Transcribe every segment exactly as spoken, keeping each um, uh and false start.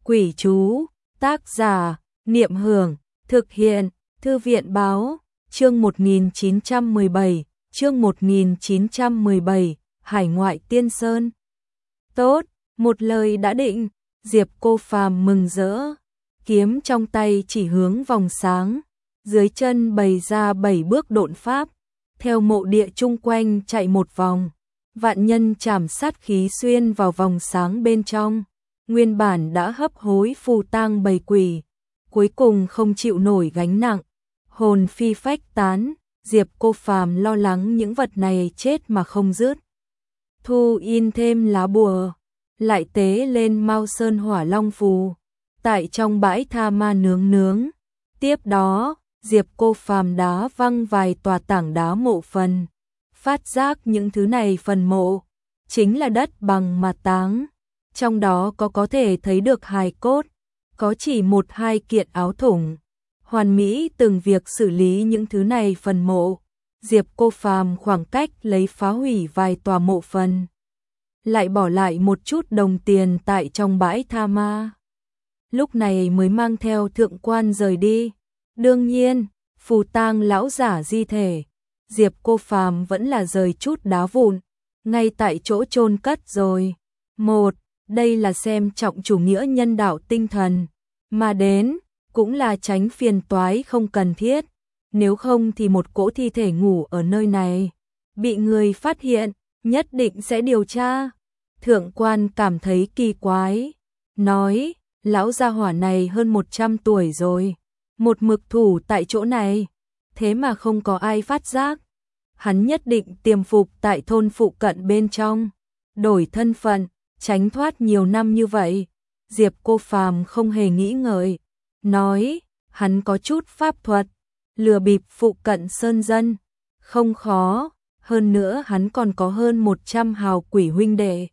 Quỷ chú, tác giả, Niệm Hưởng, thực hiện, Thư viện báo, chương một nghìn chín trăm mười bảy, chương một nghìn chín trăm mười bảy, Hải ngoại tiên sơn. Tốt, một lời đã định, Diệp Cô Phàm mừng rỡ, kiếm trong tay chỉ hướng vòng sáng, dưới chân bày ra bảy bước độn pháp, theo mộ địa chung quanh chạy một vòng, vạn nhân chảm sát khí xuyên vào vòng sáng bên trong. Nguyên bản đã hấp hối phù tang bầy quỷ, cuối cùng không chịu nổi gánh nặng, hồn phi phách tán. Diệp Cô Phàm lo lắng những vật này chết mà không dứt, thu in thêm lá bùa, lại tế lên Mao Sơn Hỏa Long phù, tại trong bãi tha ma nướng nướng. Tiếp đó, Diệp Cô Phàm đá văng vài tòa tảng đá mộ phần, phát giác những thứ này phần mộ chính là đất bằng mà táng. Trong đó có có thể thấy được hài cốt, có chỉ một hai kiện áo thủng. Hoàn mỹ từng việc xử lý những thứ này phần mộ. Diệp Cô Phàm khoảng cách lấy phá hủy vài tòa mộ phần, lại bỏ lại một chút đồng tiền tại trong bãi tha ma. Lúc này mới mang theo thượng quan rời đi. Đương nhiên, phù tang lão giả di thể, Diệp Cô Phàm vẫn là rời chút đá vụn, ngay tại chỗ chôn cất rồi. Một, đây là xem trọng chủ nghĩa nhân đạo tinh thần, mà đến, cũng là tránh phiền toái không cần thiết. Nếu không thì một cỗ thi thể ngủ ở nơi này, bị người phát hiện, nhất định sẽ điều tra. Thượng quan cảm thấy kỳ quái, nói, lão gia hỏa này hơn một trăm tuổi rồi, một mực thủ tại chỗ này, thế mà không có ai phát giác. Hắn nhất định tiềm phục tại thôn phụ cận bên trong, đổi thân phận, tránh thoát nhiều năm như vậy. Diệp Cô Phàm không hề nghĩ ngợi, nói, hắn có chút pháp thuật, lừa bịp phụ cận sơn dân, không khó, hơn nữa hắn còn có hơn một trăm hào quỷ huynh đệ.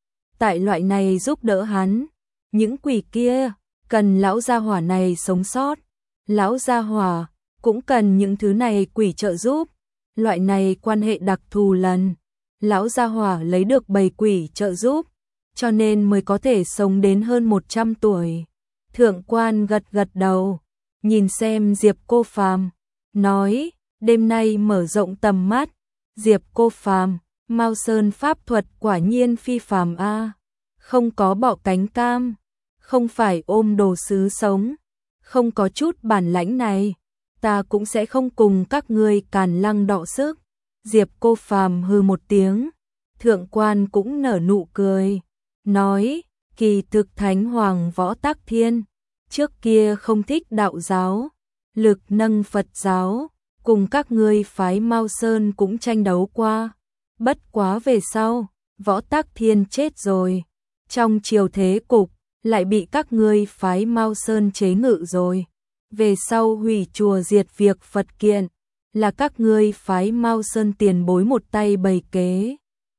Tại loại này giúp đỡ hắn, những quỷ kia, cần lão gia hỏa này sống sót, lão gia hỏa cũng cần những thứ này quỷ trợ giúp, loại này quan hệ đặc thù lần, lão gia hỏa lấy được bầy quỷ trợ giúp, cho nên mới có thể sống đến hơn một trăm tuổi. Thượng quan gật gật đầu, nhìn xem Diệp Cô Phàm, nói, đêm nay mở rộng tầm mắt. Diệp Cô Phàm, Mao Sơn pháp thuật quả nhiên phi phàm a, không có bọ cánh cam, không phải ôm đồ sứ sống, không có chút bản lãnh này, ta cũng sẽ không cùng các ngươi càn lăng đọ sức. Diệp Cô Phàm hừ một tiếng, thượng quan cũng nở nụ cười, nói, kỳ thực Thánh Hoàng Võ Tắc Thiên, trước kia không thích đạo giáo, lực nâng Phật giáo, cùng các ngươi phái Mao Sơn cũng tranh đấu qua, bất quá về sau, Võ Tắc Thiên chết rồi, trong triều thế cục, lại bị các ngươi phái Mao Sơn chế ngự rồi, về sau hủy chùa diệt việc Phật kiện, là các ngươi phái Mao Sơn tiền bối một tay bày kế.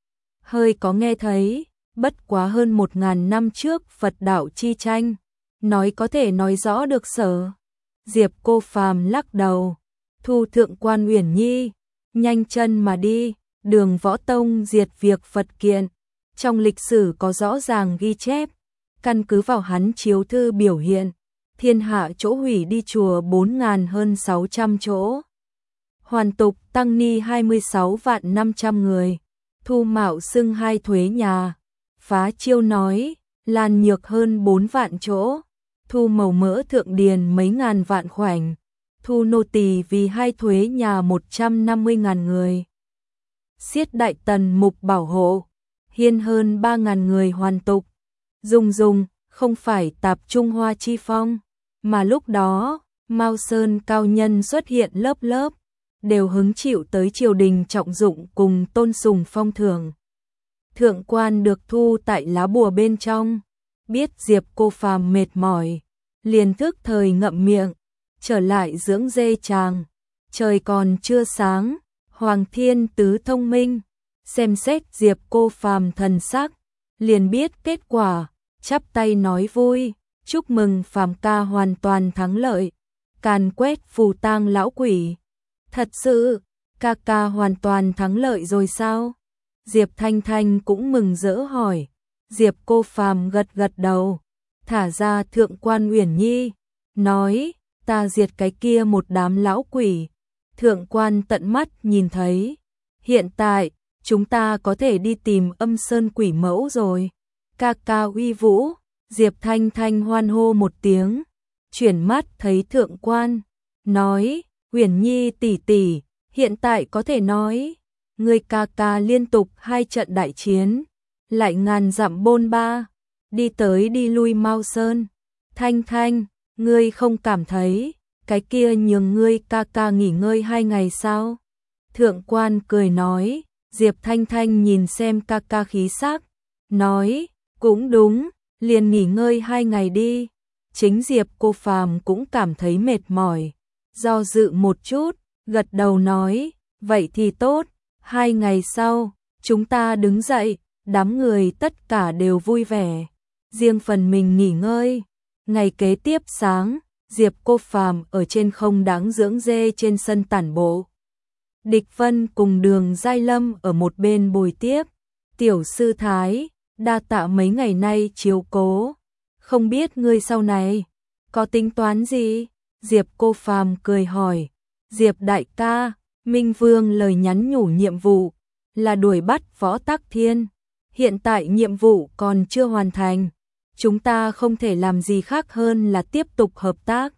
Hơi có nghe thấy, bất quá hơn một ngàn năm trước Phật đạo chi tranh, nói có thể nói rõ được sở. Diệp Cô Phàm lắc đầu, thu thượng quan Uyển Nhi, nhanh chân mà đi, đường Võ Tông diệt việc Phật kiện, trong lịch sử có rõ ràng ghi chép, căn cứ vào hắn chiếu thư biểu hiện, thiên hạ chỗ hủy đi chùa bốn ngàn hơn sáu trăm chỗ. Hoàn tục tăng ni hai mươi sáu vạn năm trăm người, thu mạo xưng hai thuế nhà, phá chiêu nói, lan nhược hơn bốn vạn chỗ, thu màu mỡ thượng điền mấy ngàn vạn khoảnh, thu nô tỳ vì hai thuế nhà một trăm năm mươi ngàn người. Xiết đại tần mục bảo hộ, hiên hơn ba ngàn người hoàn tục, dùng dùng, không phải tạp Trung Hoa chi phong, mà lúc đó, Mao Sơn cao nhân xuất hiện lớp lớp, đều hứng chịu tới triều đình trọng dụng cùng tôn sùng phong thưởng. Thượng quan được thu tại lá bùa bên trong, biết Diệp Cô Phàm mệt mỏi, liền thức thời ngậm miệng, trở lại dưỡng dê chàng. Trời còn chưa sáng, Hoàng Thiên Tứ thông minh, xem xét Diệp Cô Phàm thần sắc, liền biết kết quả, chắp tay nói vui, chúc mừng Phàm ca hoàn toàn thắng lợi, càn quét phù tang lão quỷ. Thật sự, ca ca hoàn toàn thắng lợi rồi sao? Diệp Thanh Thanh cũng mừng rỡ hỏi. Diệp Cô Phàm gật gật đầu, thả ra Thượng quan Uyển Nhi, nói, ta diệt cái kia một đám lão quỷ. Thượng quan tận mắt nhìn thấy, hiện tại, chúng ta có thể đi tìm Âm Sơn quỷ mẫu rồi. Ca ca uy vũ, Diệp Thanh Thanh hoan hô một tiếng, chuyển mắt thấy thượng quan, nói, Uyển Nhi tỷ tỷ, hiện tại có thể nói, người ca ca liên tục hai trận đại chiến, lại ngàn dặm bôn ba, đi tới đi lui Mao Sơn. Thanh Thanh, ngươi không cảm thấy, cái kia nhường ngươi ca ca nghỉ ngơi hai ngày sao? Thượng quan cười nói, Diệp Thanh Thanh nhìn xem ca ca khí sắc, nói, cũng đúng, liền nghỉ ngơi hai ngày đi. Chính Diệp Cô Phàm cũng cảm thấy mệt mỏi, do dự một chút, gật đầu nói, vậy thì tốt, hai ngày sau, chúng ta đứng dậy, đám người tất cả đều vui vẻ, riêng phần mình nghỉ ngơi. Ngày kế tiếp sáng, Diệp Cô Phàm ở trên không đáng dưỡng dê trên sân tản bộ. Địch Vân cùng Đường Giai Lâm ở một bên bồi tiếp. Tiểu sư Thái, đa tạ mấy ngày nay chiếu cố. Không biết ngươi sau này có tính toán gì? Diệp Cô Phàm cười hỏi. Diệp đại ca, Minh Vương lời nhắn nhủ nhiệm vụ là đuổi bắt Võ Tắc Thiên. Hiện tại nhiệm vụ còn chưa hoàn thành. Chúng ta không thể làm gì khác hơn là tiếp tục hợp tác.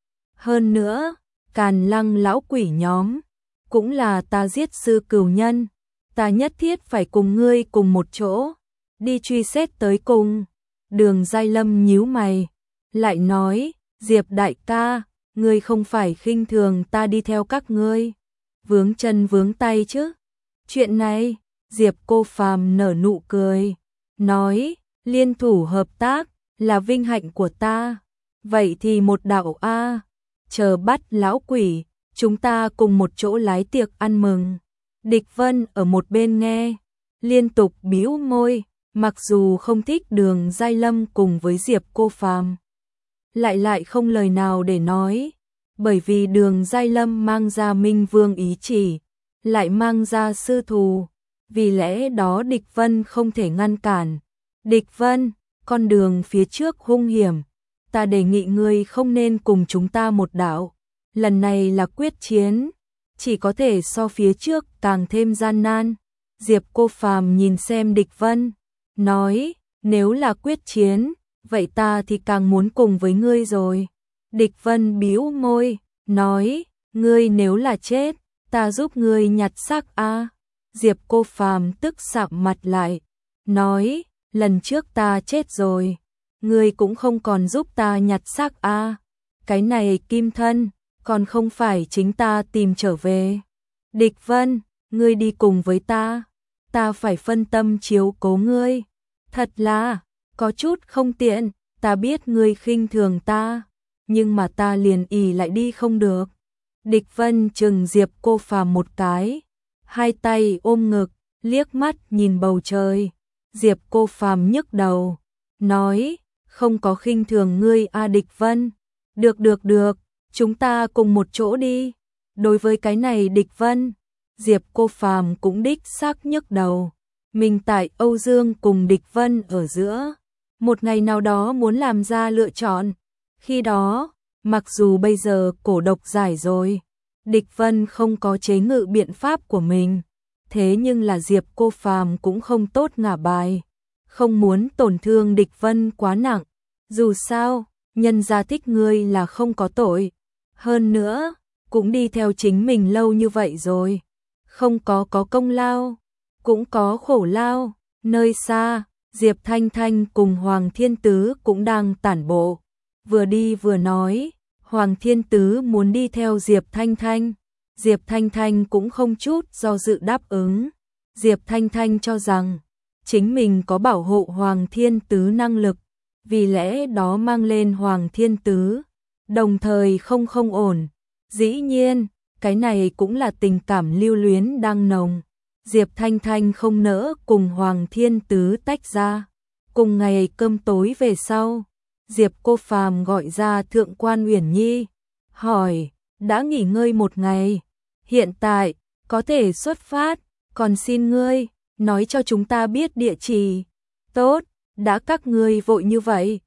Hơn nữa, Càn Lăng lão quỷ nhóm cũng là ta giết sư cửu nhân, ta nhất thiết phải cùng ngươi cùng một chỗ, đi truy xét tới cùng. Đường Giai Lâm nhíu mày, lại nói, Diệp đại ca, ngươi không phải khinh thường ta đi theo các ngươi, vướng chân vướng tay chứ. Chuyện này, Diệp Cô Phàm nở nụ cười, nói, liên thủ hợp tác là vinh hạnh của ta, vậy thì một đạo a, chờ bắt lão quỷ, chúng ta cùng một chỗ lái tiệc ăn mừng. Địch Vân ở một bên nghe, liên tục bĩu môi, mặc dù không thích Đường Giai Lâm cùng với Diệp Cô Phàm, lại lại không lời nào để nói, bởi vì Đường Giai Lâm mang ra Minh Vương ý chỉ, lại mang ra sư thù, vì lẽ đó Địch Vân không thể ngăn cản. Địch Vân, con đường phía trước hung hiểm, ta đề nghị ngươi không nên cùng chúng ta một đạo, lần này là quyết chiến, chỉ có thể so phía trước càng thêm gian nan. Diệp Cô Phàm nhìn xem Địch Vân, nói, nếu là quyết chiến, vậy ta thì càng muốn cùng với ngươi rồi. Địch Vân bĩu môi, nói, ngươi nếu là chết, ta giúp ngươi nhặt xác a. Diệp Cô Phàm tức sạm mặt lại, nói, lần trước ta chết rồi, ngươi cũng không còn giúp ta nhặt xác a. Cái này kim thân, còn không phải chính ta tìm trở về. Địch Vân, ngươi đi cùng với ta, ta phải phân tâm chiếu cố ngươi. Thật là, có chút không tiện, ta biết ngươi khinh thường ta, nhưng mà ta liền ì lại đi không được. Địch Vân chừng Diệp Cô Phàm một cái, hai tay ôm ngực, liếc mắt nhìn bầu trời. Diệp Cô Phàm nhức đầu, nói, không có khinh thường ngươi a. Địch Vân, được được được, chúng ta cùng một chỗ đi. Đối với cái này Địch Vân, Diệp Cô Phàm cũng đích xác nhức đầu. Mình tại Âu Dương cùng Địch Vân ở giữa, một ngày nào đó muốn làm ra lựa chọn. Khi đó, mặc dù bây giờ cổ độc giải rồi, Địch Vân không có chế ngự biện pháp của mình, thế nhưng là Diệp Cô Phàm cũng không tốt ngả bài, không muốn tổn thương Địch Vân quá nặng. Dù sao, nhân gia thích ngươi là không có tội. Hơn nữa, cũng đi theo chính mình lâu như vậy rồi, không có có công lao, cũng có khổ lao. Nơi xa, Diệp Thanh Thanh cùng Hoàng Thiên Tứ cũng đang tản bộ, vừa đi vừa nói. Hoàng Thiên Tứ muốn đi theo Diệp Thanh Thanh, Diệp Thanh Thanh cũng không chút do dự đáp ứng. Diệp Thanh Thanh cho rằng chính mình có bảo hộ Hoàng Thiên Tứ năng lực, vì lẽ đó mang lên Hoàng Thiên Tứ, đồng thời không không ổn. Dĩ nhiên, cái này cũng là tình cảm lưu luyến đang nồng. Diệp Thanh Thanh không nỡ cùng Hoàng Thiên Tứ tách ra. Cùng ngày cơm tối về sau, Diệp Cô Phàm gọi ra Thượng quan Uyển Nhi, hỏi, đã nghỉ ngơi một ngày, hiện tại có thể xuất phát, còn xin ngươi nói cho chúng ta biết địa chỉ. Tốt, đã các ngươi vội như vậy,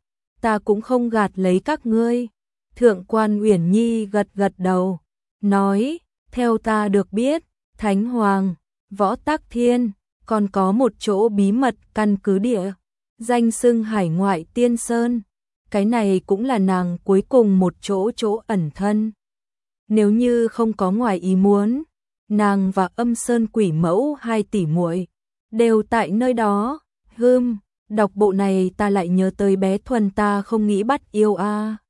ta cũng không gạt lấy các ngươi. Thượng quan Uyển Nhi gật gật đầu, nói, theo ta được biết, Thánh Hoàng, Võ Tắc Thiên, còn có một chỗ bí mật căn cứ địa, danh xưng Hải Ngoại Tiên Sơn. Cái này cũng là nàng cuối cùng một chỗ chỗ ẩn thân. Nếu như không có ngoài ý muốn, nàng và Âm Sơn Quỷ Mẫu hai tỷ muội đều tại nơi đó. Hừm, đọc bộ này ta lại nhớ tới bé Thuần ta không nghĩ bắt yêu a.